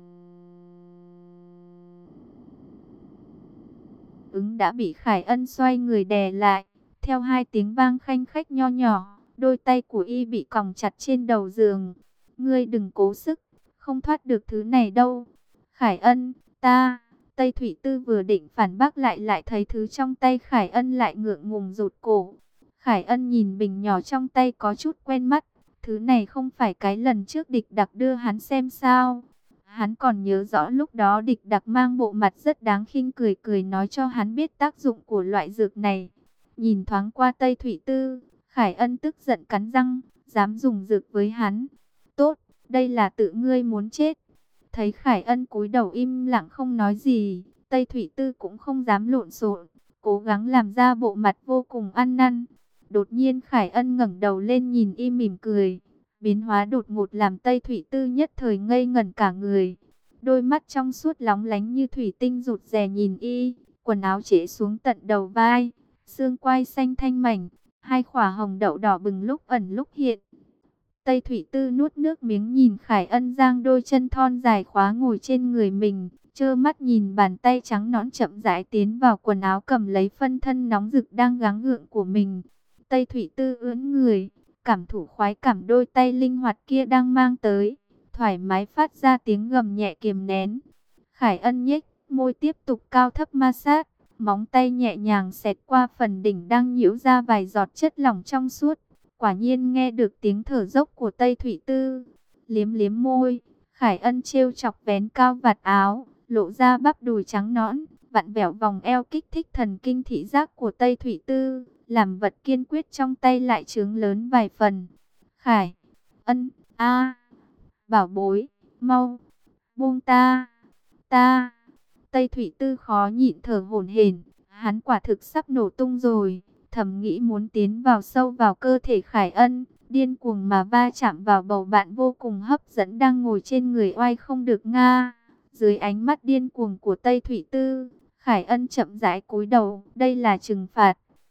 A: ứng đã bị Khải Ân xoay người đè lại. Theo hai tiếng vang khanh khách nho nhỏ, đôi tay của y bị còng chặt trên đầu giường. Ngươi đừng cố sức, không thoát được thứ này đâu. Khải Ân, ta... Tây Thủy Tư vừa định phản bác lại lại thấy thứ trong tay Khải Ân lại ngượng ngùng rụt cổ. Khải Ân nhìn bình nhỏ trong tay có chút quen mắt. Thứ này không phải cái lần trước địch đặc đưa hắn xem sao. Hắn còn nhớ rõ lúc đó địch đặc mang bộ mặt rất đáng khinh, cười cười nói cho hắn biết tác dụng của loại dược này. Nhìn thoáng qua Tây Thủy Tư, Khải Ân tức giận cắn răng, dám dùng dược với hắn. Tốt, đây là tự ngươi muốn chết. Thấy Khải Ân cúi đầu im lặng không nói gì, Tây Thủy Tư cũng không dám lộn xộn, cố gắng làm ra bộ mặt vô cùng ăn năn. Đột nhiên Khải Ân ngẩng đầu lên nhìn y mỉm cười, biến hóa đột ngột làm Tây Thủy Tư nhất thời ngây ngẩn cả người. Đôi mắt trong suốt lóng lánh như thủy tinh rụt rè nhìn y, quần áo trễ xuống tận đầu vai, xương quai xanh thanh mảnh, hai khỏa hồng đậu đỏ bừng lúc ẩn lúc hiện. Tây Thủy Tư nuốt nước miếng nhìn Khải Ân giang đôi chân thon dài khóa ngồi trên người mình, trơ mắt nhìn bàn tay trắng nõn chậm rãi tiến vào quần áo cầm lấy phân thân nóng rực đang gắng gượng của mình. Tây Thủy Tư ưỡn người, cảm thụ khoái cảm đôi tay linh hoạt kia đang mang tới, thoải mái phát ra tiếng gầm nhẹ kiềm nén. Khải Ân nhếch môi tiếp tục cao thấp ma sát, Móng tay nhẹ nhàng xẹt qua phần đỉnh đang nhiễu ra vài giọt chất lỏng trong suốt. Quả nhiên nghe được tiếng thở dốc của Tây Thủy Tư. Liếm liếm môi, Khải Ân trêu chọc vén cao vạt áo, lộ ra bắp đùi trắng nõn, vặn vẹo vòng eo kích thích thần kinh thị giác của Tây Thủy Tư, làm vật kiên quyết trong tay lại trướng lớn vài phần. Khải Ân, a, bảo bối, mau, buông ta, ta. Tây Thủy Tư khó nhịn thở hổn hển, hắn quả thực sắp nổ tung rồi, thầm nghĩ muốn tiến vào sâu vào cơ thể Khải Ân, điên cuồng mà va chạm vào bầu bạn vô cùng hấp dẫn đang ngồi trên người oai không được nga. Dưới ánh mắt điên cuồng của Tây Thủy Tư, Khải Ân chậm rãi cúi đầu, đây là trừng phạt.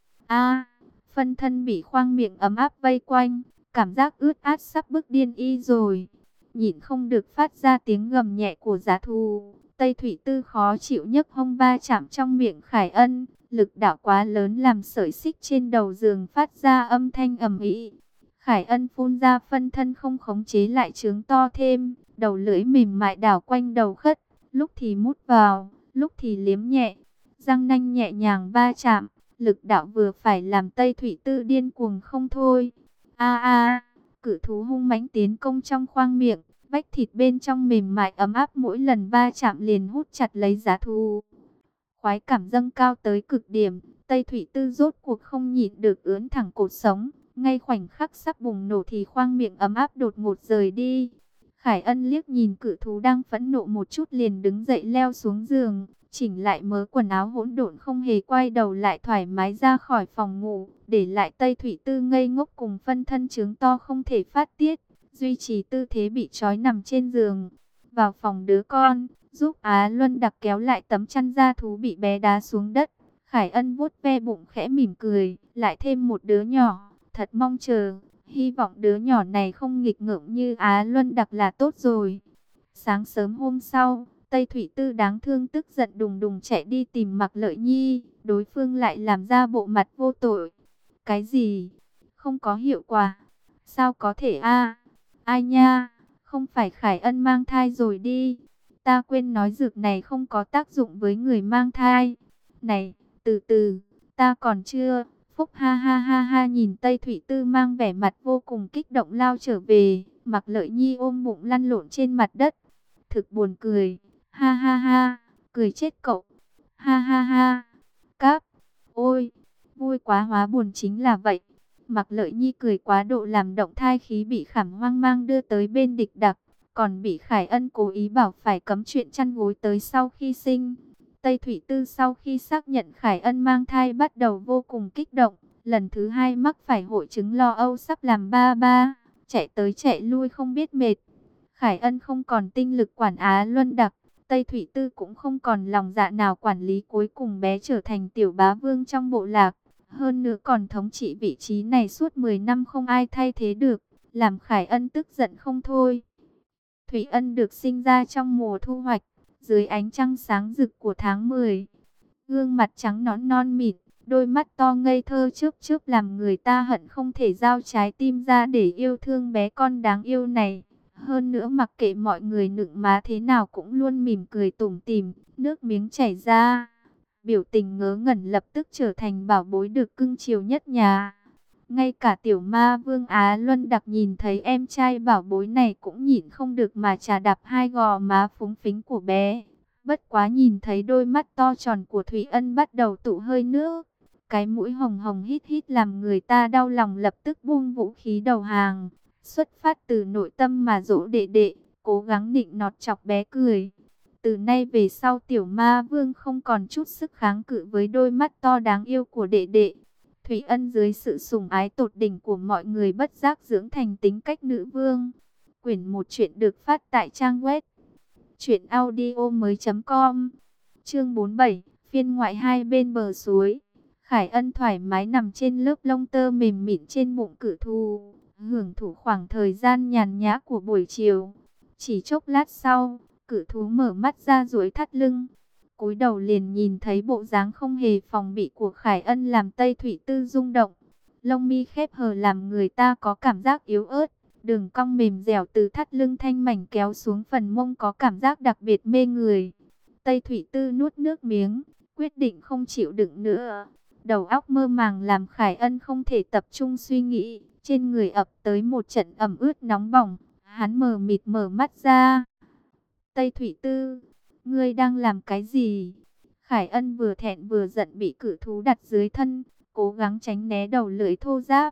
A: A, phân thân bị khoang miệng ấm áp vây quanh, cảm giác ướt át sắp bức điên y rồi. Nhịn không được phát ra tiếng gầm nhẹ của giá thú. Tây Thủy Tư khó chịu nhấc hông va chạm trong miệng Khải Ân, lực đạo quá lớn làm sợi xích trên đầu giường phát ra âm thanh ầm ĩ. Khải Ân phun ra phân thân không khống chế lại trướng to thêm, đầu lưỡi mềm mại đảo quanh đầu khất, lúc thì mút vào, lúc thì liếm nhẹ, răng nanh nhẹ nhàng va chạm, lực đạo vừa phải làm Tây Thủy Tư điên cuồng không thôi. A a, cự thú hung mãnh tiến công trong khoang miệng, vách thịt bên trong mềm mại ấm áp mỗi lần va chạm liền hút chặt lấy giá thú. Khoái cảm dâng cao tới cực điểm, Tây Thủy Tư rốt cuộc không nhịn được ướn thẳng cột sống, ngay khoảnh khắc sắp bùng nổ thì khoang miệng ấm áp đột ngột rời đi. Khải Ân liếc nhìn cự thú đang phẫn nộ một chút liền đứng dậy leo xuống giường, chỉnh lại mớ quần áo hỗn độn không hề quay đầu lại thoải mái ra khỏi phòng ngủ, để lại Tây Thủy Tư ngây ngốc cùng phân thân trướng to không thể phát tiết, duy trì tư thế bị trói nằm trên giường. Vào phòng đứa con, giúp Á Luân Đặc kéo lại tấm chăn da thú bị bé đá xuống đất. Khải Ân vuốt ve bụng khẽ mỉm cười, lại thêm một đứa nhỏ, thật mong chờ, hy vọng đứa nhỏ này không nghịch ngợm như Á Luân Đặc là tốt rồi. Sáng sớm hôm sau, Tây Thủy Tư đáng thương tức giận đùng đùng chạy đi tìm Mạc Lợi Nhi, đối phương lại làm ra bộ mặt vô tội. Cái gì? Không có hiệu quả. Sao có thể a? Ai nha, không phải Khải Ân mang thai rồi đi. Ta quên nói dược này không có tác dụng với người mang thai. Này, từ từ, ta còn chưa. Phúc ha ha ha ha nhìn Tây Thủy Tư mang vẻ mặt vô cùng kích động lao trở về. Mạc Lợi Nhi ôm bụng lăn lộn trên mặt đất. Thực buồn cười. Ha ha ha, cười chết cậu. Ha ha ha, cáp, ôi, vui quá hóa buồn chính là vậy. Mạc Lợi Nhi cười quá độ làm động thai khí bị khảm hoang mang đưa tới bên địch đặc. Còn bị Khải Ân cố ý bảo phải cấm chuyện chăn gối tới sau khi sinh. Tây Thủy Tư sau khi xác nhận Khải Ân mang thai bắt đầu vô cùng kích động. Lần thứ hai mắc phải hội chứng lo âu sắp làm ba ba. Chạy tới chạy lui không biết mệt. Khải Ân không còn tinh lực quản Á Luân Đặc. Tây Thủy Tư cũng không còn lòng dạ nào quản lý, cuối cùng bé trở thành tiểu bá vương trong bộ lạc. Hơn nữa còn thống trị vị trí này suốt mười năm không ai thay thế được. Làm Khải Ân tức giận không thôi. Thủy Ân được sinh ra trong mùa thu hoạch, dưới ánh trăng sáng rực của tháng mười. Gương mặt trắng nõn non mịn, đôi mắt to ngây thơ chớp chớp làm người ta hận không thể giao trái tim ra để yêu thương bé con đáng yêu này. Hơn nữa mặc kệ mọi người nựng má thế nào cũng luôn mỉm cười tủm tỉm, nước miếng chảy ra. Biểu tình ngớ ngẩn lập tức trở thành bảo bối được cưng chiều nhất nhà. Ngay cả tiểu ma vương Á Luân Đặc nhìn thấy em trai bảo bối này cũng nhịn không được mà chà đạp hai gò má phúng phính của bé. Bất quá nhìn thấy đôi mắt to tròn của Thủy Ân bắt đầu tụ hơi nước. Cái mũi hồng hồng hít hít làm người ta đau lòng, lập tức buông vũ khí đầu hàng. Xuất phát từ nội tâm mà dỗ đệ đệ, cố gắng nịnh nọt chọc bé cười. Từ nay về sau tiểu ma vương không còn chút sức kháng cự với đôi mắt to đáng yêu của đệ đệ. Thủy Ân dưới sự sủng ái tột đỉnh của mọi người bất giác dưỡng thành tính cách nữ vương. Quyển một chuyện được phát tại trang web truyện audio mới chấm com. Chương bốn mươi bảy, phiên ngoại hai bên bờ suối. Khải Ân thoải mái nằm trên lớp lông tơ mềm mịn trên bụng cự thú, hưởng thụ khoảng thời gian nhàn nhã của buổi chiều. Chỉ chốc lát sau, cự thú mở mắt ra duỗi thắt lưng. Cúi đầu liền nhìn thấy bộ dáng không hề phòng bị của Khải Ân làm Tây Thủy Tư rung động. Lông mi khép hờ làm người ta có cảm giác yếu ớt. Đường cong mềm dẻo từ thắt lưng thanh mảnh kéo xuống phần mông có cảm giác đặc biệt mê người. Tây Thủy Tư nuốt nước miếng, quyết định không chịu đựng nữa. Đầu óc mơ màng làm Khải Ân không thể tập trung suy nghĩ, trên người ập tới một trận ẩm ướt nóng bỏng, hắn mờ mịt mở mắt ra. Tây Thủy Tư, ngươi đang làm cái gì? Khải Ân vừa thẹn vừa giận bị cự thú đặt dưới thân, cố gắng tránh né đầu lưỡi thô ráp.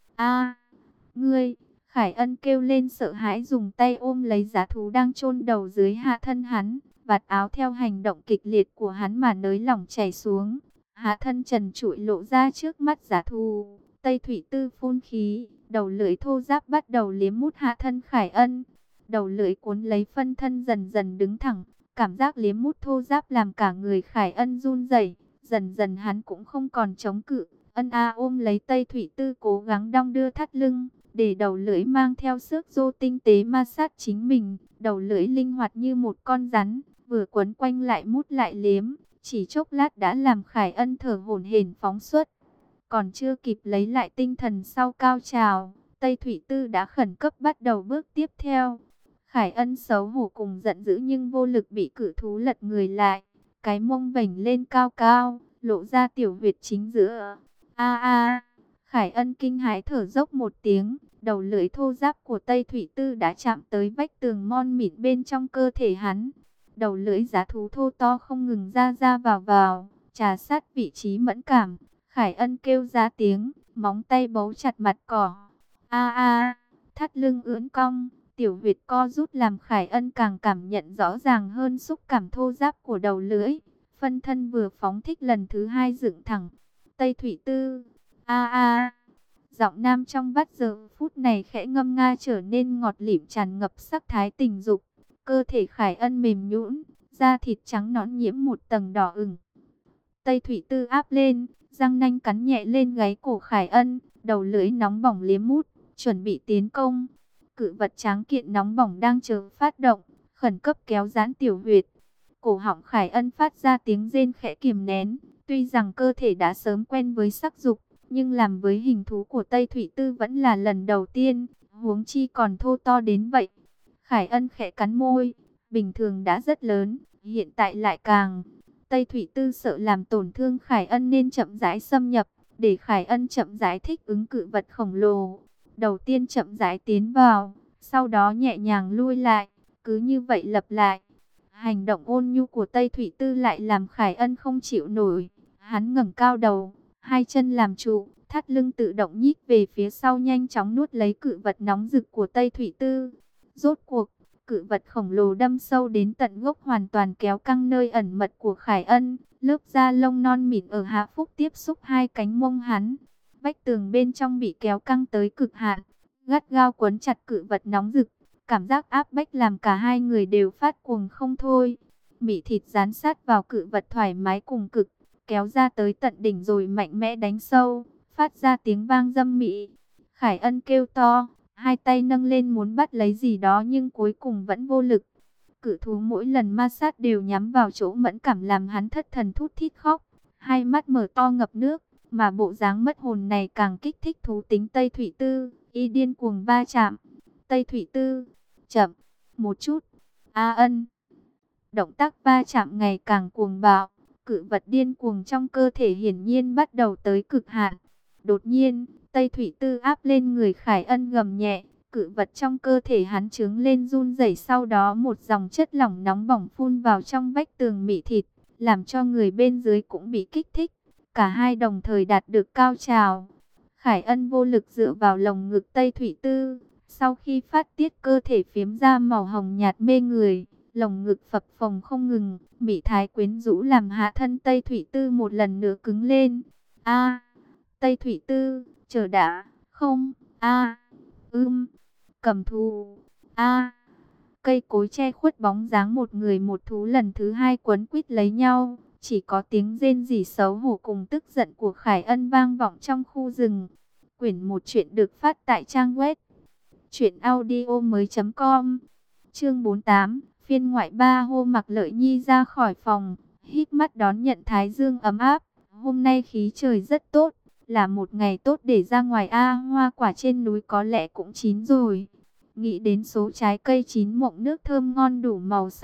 A: A, ngươi! Khải Ân kêu lên sợ hãi, dùng tay ôm lấy giá thú đang chôn đầu dưới hạ thân hắn, vạt áo theo hành động kịch liệt của hắn mà nới lỏng chảy xuống. Hạ thân trần trụi lộ ra trước mắt giá thú. Tây Thủy Tư phun khí, đầu lưỡi thô ráp bắt đầu liếm mút hạ thân Khải Ân. Đầu lưỡi cuốn lấy phân thân dần dần đứng thẳng, cảm giác liếm mút thô ráp làm cả người Khải Ân run rẩy. Dần dần hắn cũng không còn chống cự, ân a ôm lấy Tây Thủy Tư, cố gắng đong đưa thắt lưng, để đầu lưỡi mang theo xước rô tinh tế ma sát chính mình. Đầu lưỡi linh hoạt như một con rắn, vừa quấn quanh lại mút lại liếm, chỉ chốc lát đã làm Khải Ân thở hổn hển phóng xuất. Còn chưa kịp lấy lại tinh thần sau cao trào, Tây Thủy Tư đã khẩn cấp bắt đầu bước tiếp theo. Khải Ân xấu hổ cùng giận dữ nhưng vô lực bị cự thú lật người lại, cái mông vểnh lên cao cao, lộ ra tiểu huyệt chính giữa. A a, Khải Ân kinh hãi thở dốc một tiếng, đầu lưỡi thô ráp của Tây Thủy Tư đã chạm tới vách tường mon mịn bên trong cơ thể hắn. Đầu lưỡi giá thú thô to không ngừng ra ra vào vào, trà sát vị trí mẫn cảm. Khải Ân kêu ra tiếng, móng tay bấu chặt mặt cỏ. A a, thắt lưng ưỡn cong, tiểu huyệt co rút làm Khải Ân càng cảm nhận rõ ràng hơn xúc cảm thô ráp của đầu lưỡi. Phân thân vừa phóng thích lần thứ hai dựng thẳng. Tây Thủy Tư, a a. Giọng nam trong vắt giờ phút này khẽ ngâm nga trở nên ngọt lịm, tràn ngập sắc thái tình dục. Cơ thể Khải Ân mềm nhũn, da thịt trắng nõn nhiễm một tầng đỏ ửng. Tây Thủy Tư áp lên, răng nanh cắn nhẹ lên gáy cổ Khải Ân, đầu lưỡi nóng bỏng liếm mút, chuẩn bị tiến công. Cự vật tráng kiện nóng bỏng đang chờ phát động, khẩn cấp kéo giãn tiểu huyệt. Cổ họng Khải Ân phát ra tiếng rên khẽ kiềm nén, tuy rằng cơ thể đã sớm quen với sắc dục, nhưng làm với hình thú của Tây Thủy Tư vẫn là lần đầu tiên, huống chi còn thô to đến vậy. Khải Ân khẽ cắn môi, bình thường đã rất lớn, hiện tại lại càng. Tây Thủy Tư sợ làm tổn thương Khải Ân nên chậm rãi xâm nhập, để Khải Ân chậm rãi thích ứng cự vật khổng lồ. Đầu tiên chậm rãi tiến vào, sau đó nhẹ nhàng lui lại, cứ như vậy lặp lại. Hành động ôn nhu của Tây Thủy Tư lại làm Khải Ân không chịu nổi. Hắn ngẩng cao đầu, hai chân làm trụ, thắt lưng tự động nhích về phía sau, nhanh chóng nuốt lấy cự vật nóng rực của Tây Thủy Tư. Rốt cuộc, cự vật khổng lồ đâm sâu đến tận gốc, hoàn toàn kéo căng nơi ẩn mật của Khải Ân. Lớp da lông non mịn ở hạ phúc tiếp xúc hai cánh mông hắn. Vách tường bên trong bị kéo căng tới cực hạn, gắt gao quấn chặt cự vật nóng rực. Cảm giác áp bách làm cả hai người đều phát cuồng không thôi. Mị thịt dán sát vào cự vật thoải mái cùng cực, kéo ra tới tận đỉnh rồi mạnh mẽ đánh sâu, phát ra tiếng vang dâm mị. Khải Ân kêu to, hai tay nâng lên muốn bắt lấy gì đó nhưng cuối cùng vẫn vô lực. Cự thú mỗi lần ma sát đều nhắm vào chỗ mẫn cảm làm hắn thất thần thút thít khóc, hai mắt mở to ngập nước, mà bộ dáng mất hồn này càng kích thích thú tính Tây Thủy Tư, y điên cuồng va chạm. Tây Thủy Tư, chậm một chút. A Ân. Động tác va chạm ngày càng cuồng bạo, cự vật điên cuồng trong cơ thể hiển nhiên bắt đầu tới cực hạn. Đột nhiên, Tây Thủy Tư áp lên người Khải Ân gầm nhẹ, cự vật trong cơ thể hắn trướng lên run rẩy, sau đó một dòng chất lỏng nóng bỏng phun vào trong vách tường mị thịt, làm cho người bên dưới cũng bị kích thích. Cả hai đồng thời đạt được cao trào. Khải Ân vô lực dựa vào lồng ngực Tây Thủy Tư, sau khi phát tiết cơ thể phiếm ra màu hồng nhạt mê người, lồng ngực phập phồng không ngừng, mị thái quyến rũ làm hạ thân Tây Thủy Tư một lần nữa cứng lên. A, Tây Thủy Tư, chờ đã, không, a, ưm, cầm thú, a. Cây cối che khuất bóng dáng một người một thú lần thứ hai quấn quýt lấy nhau, chỉ có tiếng rên rỉ xấu hổ cùng tức giận của Khải Ân vang vọng trong khu rừng. Quyển một chuyện được phát tại trang web truyện audio mới chấm com. Chương bốn mươi tám, phiên ngoại ba. Hô Mặc Lợi Nhi ra khỏi phòng, hít mắt đón nhận thái dương ấm áp. Hôm nay khí trời rất tốt, là một ngày tốt để ra ngoài. A, hoa quả trên núi có lẽ cũng chín rồi. Nghĩ đến số trái cây chín mọng nước thơm ngon đủ màu sắc,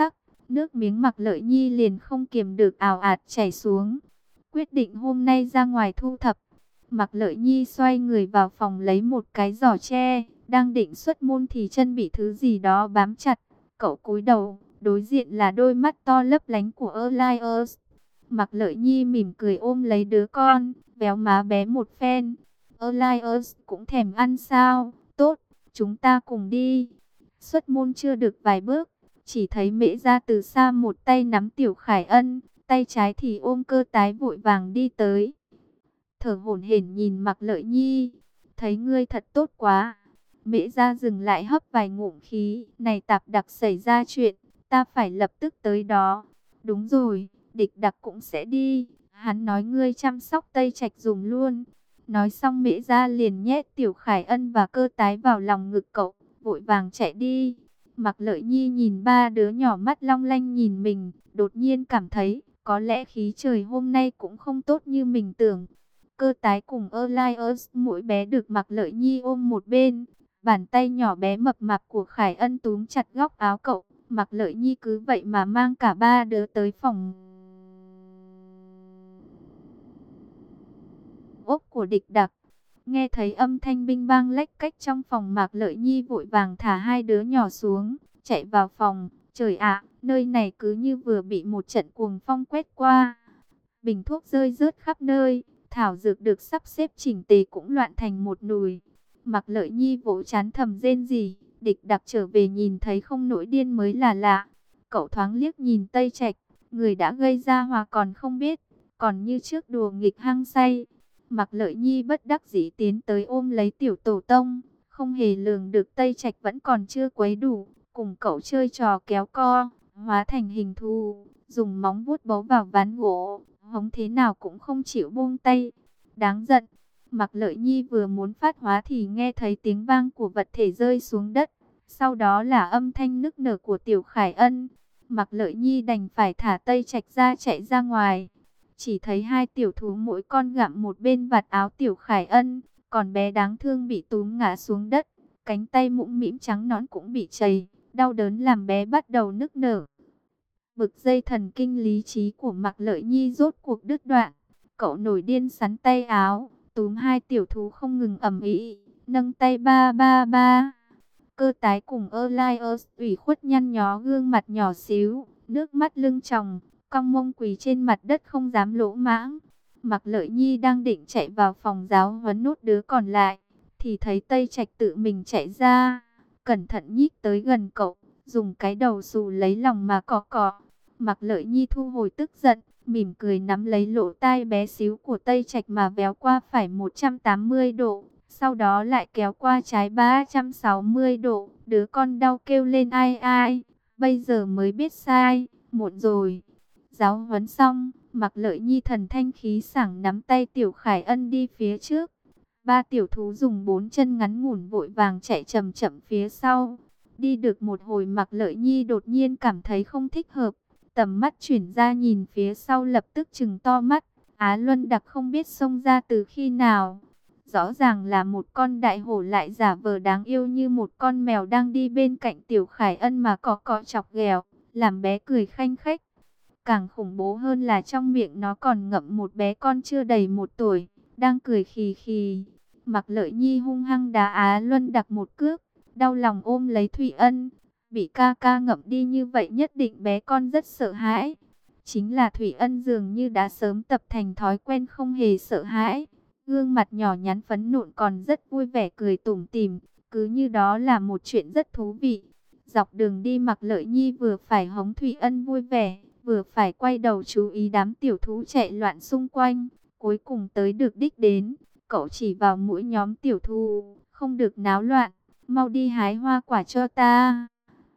A: Nước miếng Mạc Lợi Nhi liền không kiềm được ào ạt chảy xuống. Quyết định hôm nay ra ngoài thu thập. Mạc Lợi Nhi xoay người vào phòng lấy một cái giỏ tre, đang định xuất môn thì chân bị thứ gì đó bám chặt. Cậu cúi đầu, đối diện là đôi mắt to lấp lánh của Elias. Mạc Lợi Nhi mỉm cười ôm lấy đứa con, véo má bé một phen. Elias cũng thèm ăn sao? Tốt, chúng ta cùng đi. Xuất môn chưa được vài bước, chỉ thấy Mễ Gia từ xa một tay nắm Tiểu Khải Ân, tay trái thì ôm Cơ Tái vội vàng đi tới. Thở hổn hển nhìn Mạc Lợi Nhi, thấy ngươi thật tốt quá. Mễ Gia dừng lại hấp vài ngụm khí, này Tạp Đặc xảy ra chuyện, ta phải lập tức tới đó. Đúng rồi, Địch Đặc cũng sẽ đi, hắn nói ngươi chăm sóc Tây Trạch dùm luôn. Nói xong Mễ Gia liền nhét Tiểu Khải Ân và Cơ Tái vào lòng ngực cậu, vội vàng chạy đi. Mạc Lợi Nhi nhìn ba đứa nhỏ mắt long lanh nhìn mình, đột nhiên cảm thấy có lẽ khí trời hôm nay cũng không tốt như mình tưởng. Cơ Tái cùng Elias mỗi bé được Mạc Lợi Nhi ôm một bên, bàn tay nhỏ bé mập mạp của Khải Ân túm chặt góc áo cậu. Mạc Lợi Nhi cứ vậy mà mang cả ba đứa tới phòng ốc của Địch Đặc. Nghe thấy âm thanh binh bang lách cách trong phòng, Mạc Lợi Nhi vội vàng thả hai đứa nhỏ xuống, chạy vào phòng. Trời ạ, nơi này cứ như vừa bị một trận cuồng phong quét qua. Bình thuốc rơi rớt khắp nơi, thảo dược được sắp xếp chỉnh tề cũng loạn thành một nùi. Mạc Lợi Nhi vỗ trán thầm rên rỉ. Địch Đặc trở về nhìn thấy không nổi điên mới là lạ. Cậu thoáng liếc nhìn Tây Trạch, người đã gây ra hòa còn không biết, còn như trước đùa nghịch hăng say. Mạc Lợi Nhi bất đắc dĩ tiến tới ôm lấy Tiểu Tổ Tông, không hề lường được Tây Trạch vẫn còn chưa quấy đủ, cùng cậu chơi trò kéo co, hóa thành hình thù, dùng móng vuốt bấu vào ván gỗ, hống thế nào cũng không chịu buông tay. Đáng giận. Mạc Lợi Nhi vừa muốn phát hóa thì nghe thấy tiếng vang của vật thể rơi xuống đất, sau đó là âm thanh nức nở của Tiểu Khải Ân. Mạc Lợi Nhi đành phải thả Tây Trạch ra chạy ra ngoài. Chỉ thấy hai tiểu thú mỗi con gặm một bên vạt áo Tiểu Khải Ân, còn bé đáng thương bị túm ngã xuống đất, cánh tay mũm mĩm trắng nõn cũng bị chày, đau đớn làm bé bắt đầu nức nở. Bực dây thần kinh lý trí của Mạc Lợi Nhi rốt cuộc đứt đoạn, cậu nổi điên sắn tay áo, túm hai tiểu thú không ngừng ầm ĩ, nâng tay ba ba ba. Cơ Tái cùng Elias ủy khuất nhăn nhó gương mặt nhỏ xíu, nước mắt lưng tròng, cong mông quỳ trên mặt đất không dám lỗ mãng. Mạc Lợi Nhi đang định chạy vào phòng giáo huấn nốt đứa còn lại, thì thấy Tây Trạch tự mình chạy ra, cẩn thận nhích tới gần cậu, dùng cái đầu xù lấy lòng mà cọ cọ. Mạc Lợi Nhi thu hồi tức giận, mỉm cười nắm lấy lỗ tai bé xíu của Tây Trạch mà véo qua phải một trăm tám mươi độ, sau đó lại kéo qua trái ba trăm sáu mươi độ. Đứa con đau kêu lên ai ai, bây giờ mới biết sai, muộn rồi. Giáo huấn xong, Mạc Lợi Nhi thần thanh khí sảng nắm tay Tiểu Khải Ân đi phía trước. Ba tiểu thú dùng bốn chân ngắn ngủn vội vàng chạy chậm chậm phía sau. Đi được một hồi, Mạc Lợi Nhi đột nhiên cảm thấy không thích hợp. Tầm mắt chuyển ra nhìn phía sau, lập tức trừng to mắt. Á Luân Đặc không biết xông ra từ khi nào. Rõ ràng là một con đại hổ lại giả vờ đáng yêu như một con mèo đang đi bên cạnh Tiểu Khải Ân mà cọ cọ chọc ghẹo, làm bé cười khanh khách. Càng khủng bố hơn là trong miệng nó còn ngậm một bé con chưa đầy một tuổi, đang cười khì khì. Mạc Lợi Nhi hung hăng đá Á Luân Đặc một cước, đau lòng ôm lấy Thụy Ân. Bị ca ca ngậm đi như vậy nhất định bé con rất sợ hãi. Chính là Thụy Ân dường như đã sớm tập thành thói quen không hề sợ hãi. Gương mặt nhỏ nhắn phấn nộn còn rất vui vẻ cười tủm tỉm, cứ như đó là một chuyện rất thú vị. Dọc đường đi, Mạc Lợi Nhi vừa phải hống Thụy Ân vui vẻ, vừa phải quay đầu chú ý đám tiểu thú chạy loạn xung quanh. Cuối cùng tới được đích đến, cậu chỉ vào mỗi nhóm tiểu thú, không được náo loạn, mau đi hái hoa quả cho ta.